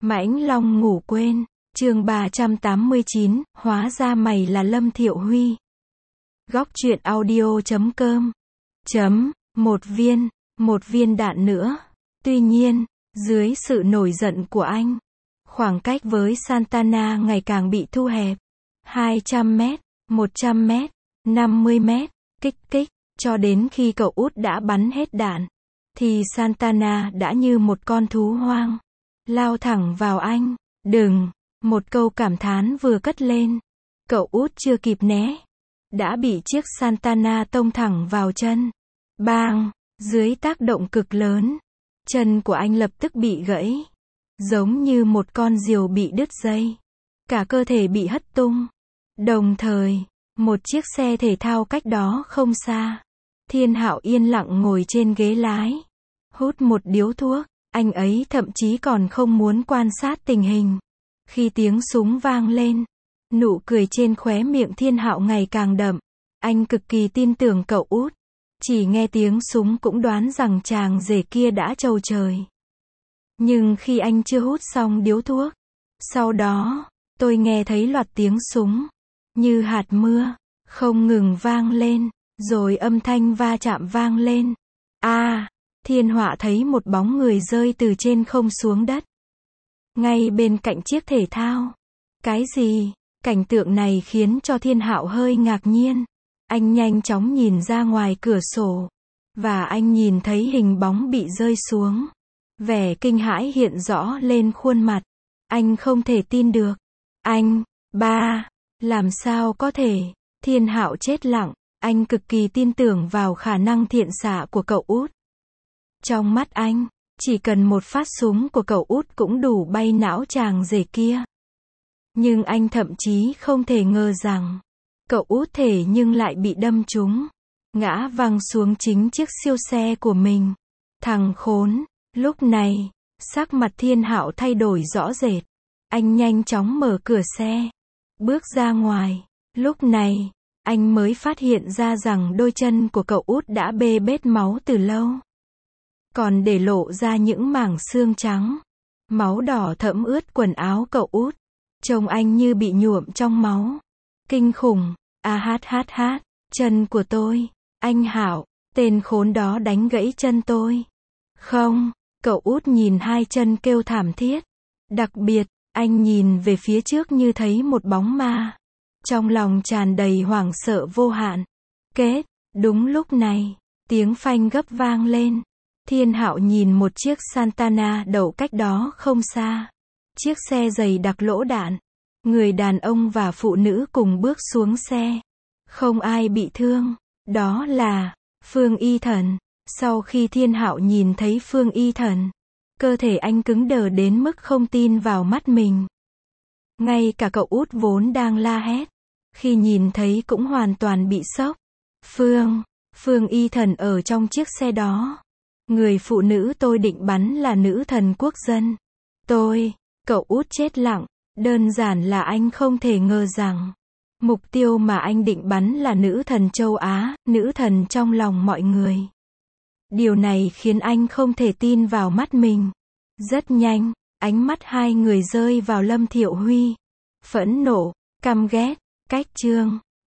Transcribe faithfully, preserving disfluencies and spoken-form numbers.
Mãnh Long ngủ quên, chương ba trăm tám mươi chín, hóa ra mày là Lâm Thiệu Huy. Góc truyện audio chấm com. Chấm, một viên, một viên đạn nữa. Tuy nhiên, dưới sự nổi giận của anh, khoảng cách với Santana ngày càng bị thu hẹp. hai trăm mét, một trăm mét, năm mươi mét, kích kích, cho đến khi cậu út đã bắn hết đạn, thì Santana đã như một con thú hoang, lao thẳng vào anh. Đừng, một câu cảm thán vừa cất lên, cậu út chưa kịp né, đã bị chiếc Santana tông thẳng vào chân. Bang, dưới tác động cực lớn, chân của anh lập tức bị gãy, giống như một con diều bị đứt dây, cả cơ thể bị hất tung. Đồng thời, một chiếc xe thể thao cách đó không xa, Thiên Hạo yên lặng ngồi trên ghế lái, hút một điếu thuốc. Anh ấy thậm chí còn không muốn quan sát tình hình. Khi tiếng súng vang lên, nụ cười trên khóe miệng Thiên Hạo ngày càng đậm. Anh cực kỳ tin tưởng cậu út. Chỉ nghe tiếng súng cũng đoán rằng chàng rể kia đã trầu trời. Nhưng khi anh chưa hút xong điếu thuốc, sau đó, tôi nghe thấy loạt tiếng súng, như hạt mưa, không ngừng vang lên, rồi âm thanh va chạm vang lên. A, à, Thiên Họa thấy một bóng người rơi từ trên không xuống đất, ngay bên cạnh chiếc thể thao. Cái gì? Cảnh tượng này khiến cho Thiên Hạo hơi ngạc nhiên. Anh nhanh chóng nhìn ra ngoài cửa sổ, và anh nhìn thấy hình bóng bị rơi xuống. Vẻ kinh hãi hiện rõ lên khuôn mặt. Anh không thể tin được. Anh, ba, làm sao có thể? Thiên Hạo chết lặng. Anh cực kỳ tin tưởng vào khả năng thiện xạ của cậu út. Trong mắt anh, chỉ cần một phát súng của cậu út cũng đủ bay não chàng rể kia. Nhưng anh thậm chí không thể ngờ rằng, cậu út thể nhưng lại bị đâm trúng, ngã văng xuống chính chiếc siêu xe của mình. Thằng khốn! Lúc này, sắc mặt Thiên Hạo thay đổi rõ rệt. Anh nhanh chóng mở cửa xe, bước ra ngoài. Lúc này, anh mới phát hiện ra rằng đôi chân của cậu út đã bê bết máu từ lâu, còn để lộ ra những mảng xương trắng. Máu đỏ thẫm ướt quần áo cậu út. Trông anh như bị nhuộm trong máu. Kinh khủng. A hát hát hát. Chân của tôi. Anh Hạo, tên khốn đó đánh gãy chân tôi. Không, cậu út nhìn hai chân kêu thảm thiết. Đặc biệt, anh nhìn về phía trước như thấy một bóng ma. Trong lòng tràn đầy hoảng sợ vô hạn. Kết, đúng lúc này, tiếng phanh gấp vang lên. Thiên Hạo nhìn một chiếc Santana đậu cách đó không xa. Chiếc xe dày đặc lỗ đạn. Người đàn ông và phụ nữ cùng bước xuống xe. Không ai bị thương. Đó là Phương Y Thần. Sau khi Thiên Hạo nhìn thấy Phương Y Thần, cơ thể anh cứng đờ đến mức không tin vào mắt mình. Ngay cả cậu út vốn đang la hét, khi nhìn thấy cũng hoàn toàn bị sốc. Phương, Phương Y Thần ở trong chiếc xe đó. Người phụ nữ tôi định bắn là nữ thần quốc dân. Tôi, cậu út chết lặng. Đơn giản là anh không thể ngờ rằng, mục tiêu mà anh định bắn là nữ thần châu Á, nữ thần trong lòng mọi người. Điều này khiến anh không thể tin vào mắt mình. Rất nhanh, ánh mắt hai người rơi vào Lâm Thiệu Huy. Phẫn nộ, căm ghét, cách chương.